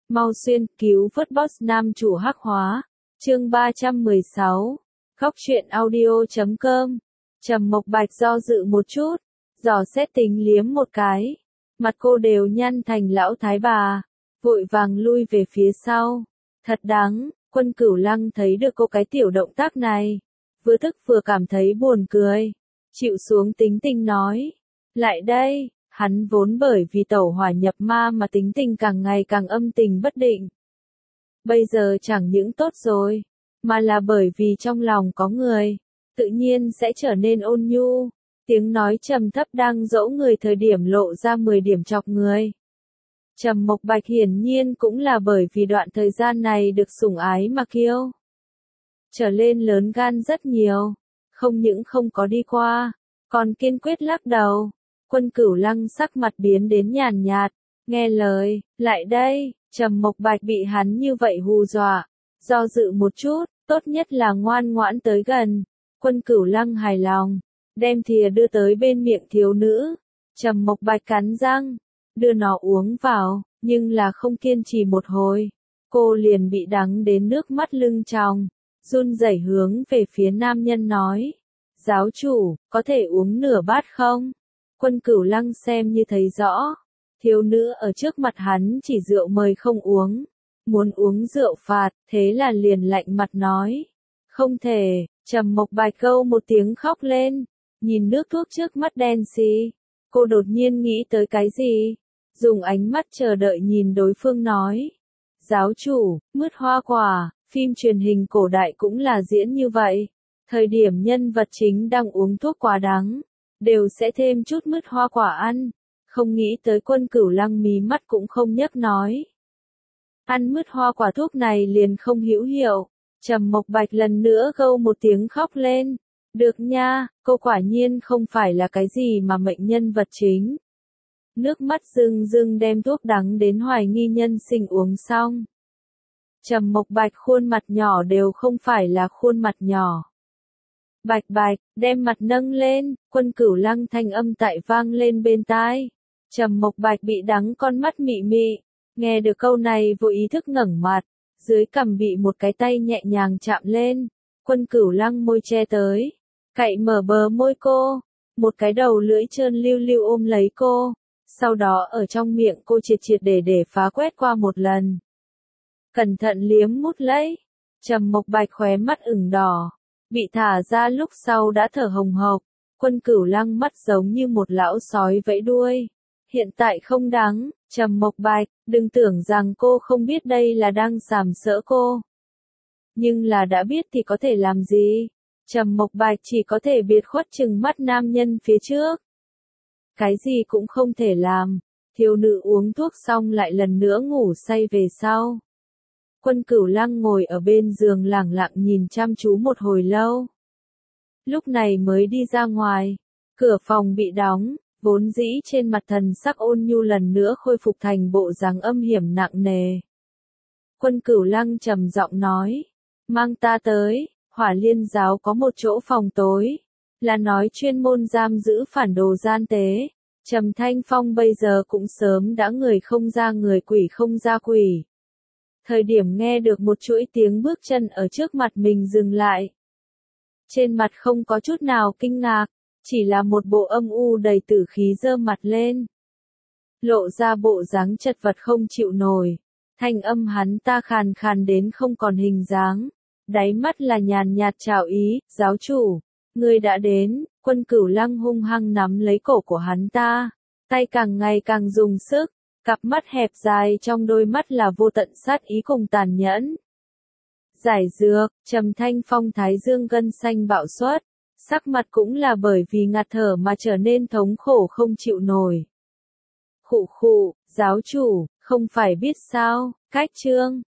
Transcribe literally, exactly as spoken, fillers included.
Mau xuyên cứu vớt boss nam chủ hắc hóa. Chương ba trăm mười sáu. Góc truyện audio chấm com. Trầm Mộc Bạch do dự một chút, dò xét tính liếm một cái. Mặt cô đều nhăn thành lão thái bà, vội vàng lui về phía sau. Thật đáng, Quân Cửu Lăng thấy được cô cái tiểu động tác này, vừa tức vừa cảm thấy buồn cười. Chịu xuống tính tình nói, lại đây. Hắn vốn bởi vì tẩu hỏa nhập ma mà tính tình càng ngày càng âm tình bất định. Bây giờ chẳng những tốt rồi, mà là bởi vì trong lòng có người, tự nhiên sẽ trở nên ôn nhu. Tiếng nói trầm thấp đang dỗ người thời điểm lộ ra mười điểm chọc người. Trầm Mộc Bạch hiển nhiên cũng là bởi vì đoạn thời gian này được sủng ái mà kiêu. Trở lên lớn gan rất nhiều, không những không có đi qua, còn kiên quyết lắc đầu. Quân Cửu Lăng sắc mặt biến đến nhàn nhạt, nghe lời, lại đây. Trầm Mộc Bạch bị hắn như vậy hù dọa, do dự một chút, tốt nhất là ngoan ngoãn tới gần. Quân Cửu Lăng hài lòng, đem thìa đưa tới bên miệng thiếu nữ. Trầm Mộc Bạch cắn răng, đưa nó uống vào, nhưng là không kiên trì một hồi, cô liền bị đắng đến nước mắt lưng tròng, run rẩy hướng về phía nam nhân nói, giáo chủ, có thể uống nửa bát không? Quân Cửu Lăng xem như thấy rõ, thiếu nữ ở trước mặt hắn chỉ rượu mời không uống, muốn uống rượu phạt, thế là liền lạnh mặt nói, không thể. Trầm Mộc Bạch câu một tiếng khóc lên, nhìn nước thuốc trước mắt đen xì, cô đột nhiên nghĩ tới cái gì, dùng ánh mắt chờ đợi nhìn đối phương nói, giáo chủ, mứt hoa quả, phim truyền hình cổ đại cũng là diễn như vậy, thời điểm nhân vật chính đang uống thuốc quá đắng, đều sẽ thêm chút mứt hoa quả ăn. Không nghĩ tới Quân Cửu Lăng mí mắt cũng không nhấc nói, ăn mứt hoa quả thuốc này liền không hữu hiệu. Trầm Mộc Bạch lần nữa gâu một tiếng khóc lên, được nha, cô quả nhiên không phải là cái gì mà mệnh nhân vật chính. Nước mắt rưng rưng đem thuốc đắng đến hoài nghi nhân sinh uống xong. Trầm Mộc Bạch khuôn mặt nhỏ đều không phải là khuôn mặt nhỏ. Bạch Bạch, đem mặt nâng lên, Quân Cửu Lăng thanh âm tại vang lên bên tai. Trầm Mộc Bạch bị đắng con mắt mị mị, nghe được câu này vô ý thức ngẩng mặt, dưới cằm bị một cái tay nhẹ nhàng chạm lên. Quân Cửu Lăng môi che tới, cạy mở bờ môi cô, một cái đầu lưỡi trơn lưu lưu ôm lấy cô, sau đó ở trong miệng cô triệt triệt để để phá quét qua một lần. Cẩn thận liếm mút lấy, Trầm Mộc Bạch khóe mắt ửng đỏ, bị thả ra lúc sau đã thở hồng hộc. Quân Cửu Lăng mắt giống như một lão sói vẫy đuôi. Hiện tại không đáng, Trầm Mộc Bạch, đừng tưởng rằng cô không biết đây là đang sàm sỡ cô. Nhưng là đã biết thì có thể làm gì? Trầm Mộc Bạch chỉ có thể biệt khuất chừng mắt nam nhân phía trước. Cái gì cũng không thể làm. Thiếu nữ uống thuốc xong lại lần nữa ngủ say về sau. Quân Cửu Lăng ngồi ở bên giường lẳng lặng nhìn chăm chú một hồi lâu. Lúc này mới đi ra ngoài, cửa phòng bị đóng, vốn dĩ trên mặt thần sắc ôn nhu lần nữa khôi phục thành bộ dáng âm hiểm nặng nề. Quân Cửu Lăng trầm giọng nói, mang ta tới. Hỏa Liên giáo có một chỗ phòng tối, là nói chuyên môn giam giữ phản đồ gian tế. Trầm Thanh Phong bây giờ cũng sớm đã người không ra người, quỷ không ra quỷ. Thời điểm nghe được một chuỗi tiếng bước chân ở trước mặt mình dừng lại, trên mặt không có chút nào kinh ngạc, chỉ là một bộ âm u đầy tử khí giơ mặt lên, lộ ra bộ dáng chật vật không chịu nổi. Thanh âm hắn ta khàn khàn đến không còn hình dáng, đáy mắt là nhàn nhạt chào ý, giáo chủ, người đã đến. Quân Cửu Lăng hung hăng nắm lấy cổ của hắn ta, tay càng ngày càng dùng sức, cặp mắt hẹp dài trong đôi mắt là vô tận sát ý cùng tàn nhẫn. Giải dược, Trầm Thanh Phong thái dương gân xanh bạo xuất, sắc mặt cũng là bởi vì ngạt thở mà trở nên thống khổ không chịu nổi. Khụ khụ, giáo chủ, không phải biết sao, cách chương,